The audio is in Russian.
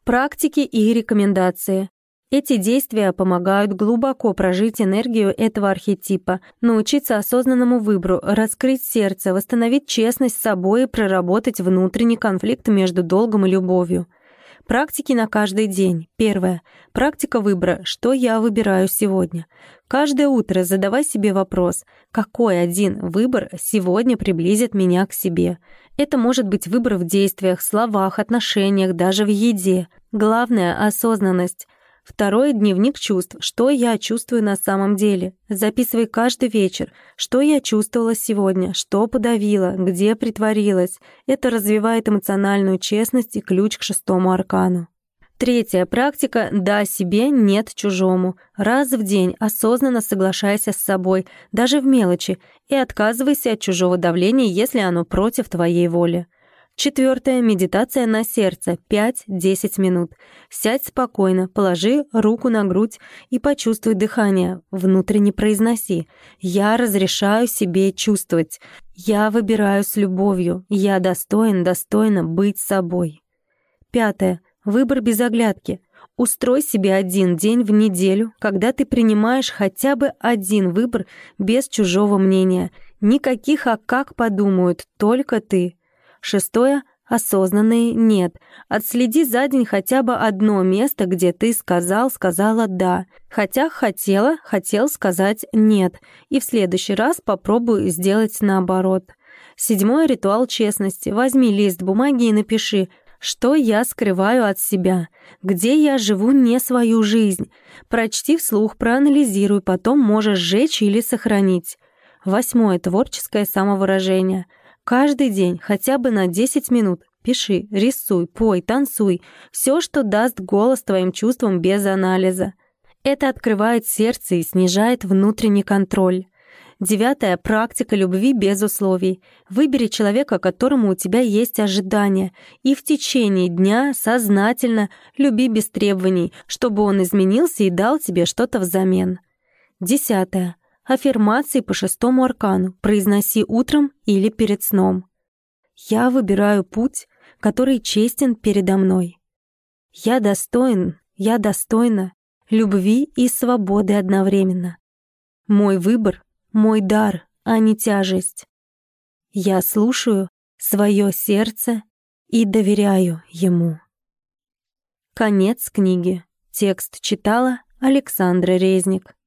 Практики и рекомендации. Эти действия помогают глубоко прожить энергию этого архетипа, научиться осознанному выбору, раскрыть сердце, восстановить честность с собой и проработать внутренний конфликт между долгом и любовью. Практики на каждый день. Первое. Практика выбора. Что я выбираю сегодня? Каждое утро задавай себе вопрос, какой один выбор сегодня приблизит меня к себе. Это может быть выбор в действиях, словах, отношениях, даже в еде. Главное — осознанность. Второе — дневник чувств. Что я чувствую на самом деле? Записывай каждый вечер. Что я чувствовала сегодня? Что подавила? Где притворилась? Это развивает эмоциональную честность и ключ к 6-му аркану. Третья практика — «да себе, нет чужому». Раз в день осознанно соглашайся с собой, даже в мелочи, и отказывайся от чужого давления, если оно против твоей воли. Четвертое — медитация на сердце, 5-10 минут. Сядь спокойно, положи руку на грудь и почувствуй дыхание. Внутренне произноси: «Я разрешаю себе чувствовать. Я выбираю с любовью. Я достойна быть собой». Пятое. Выбор без оглядки. Устрой себе один день в неделю, когда ты принимаешь хотя бы один выбор без чужого мнения. Никаких «а как подумают», только ты. Шестое. Осознанные «нет». Отследи за день хотя бы одно место, где ты сказала «да», хотя хотел сказать «нет», и в следующий раз попробуй сделать наоборот. Седьмое. Ритуал честности. Возьми лист бумаги и напиши: что я скрываю от себя, где я живу не свою жизнь. Прочти вслух, проанализируй, потом можешь сжечь или сохранить. Восьмое. Творческое самовыражение. Каждый день, хотя бы на 10 минут, пиши, рисуй, пой, танцуй. Все, что даст голос твоим чувствам без анализа. Это открывает сердце и снижает внутренний контроль. Девятое. Практика любви без условий. Выбери человека, которому у тебя есть ожидания, и в течение дня сознательно люби без требований, чтобы он изменился и дал тебе что-то взамен. Десятое. Аффирмации по 6-му аркану. Произноси утром или перед сном. Я выбираю путь, который честен передо мной. Я достойна любви и свободы одновременно. Мой выбор — мой дар, а не тяжесть. Я слушаю свое сердце и доверяю ему. Конец книги. Текст читала Александра Резник.